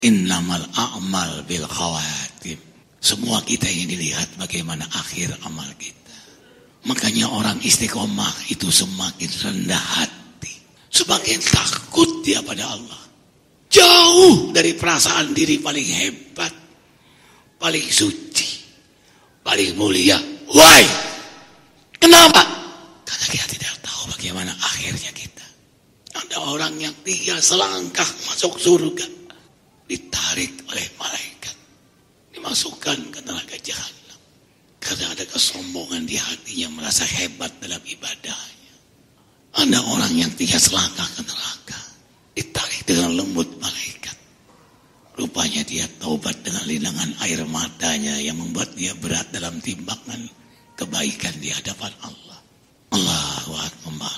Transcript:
Innamal a'mal bil khawatim. Semua kita ingin dilihat bagaimana akhir amal kita. Makanya orang istiqomah itu semakin rendah hati, semakin takut dia pada Allah. Jauh dari perasaan diri paling hebat, paling suci, paling mulia. Why? Kenapa? Karena kita tidak tahu bagaimana akhirnya kita. Ada orang yang 3 selangkah masuk surga, ditarik oleh malaikat, dimasukkan ke neraka jahanam. Karena ada kesombongan di hatinya, merasa hebat dalam ibadahnya. Ada orang yang 3 selangkah ke neraka, ditarik dengan lembut malaikat. Rupanya dia taubat dengan linangan air matanya yang membuat dia berat dalam timbangan kebaikan di hadapan Allah. Allahu Akbar.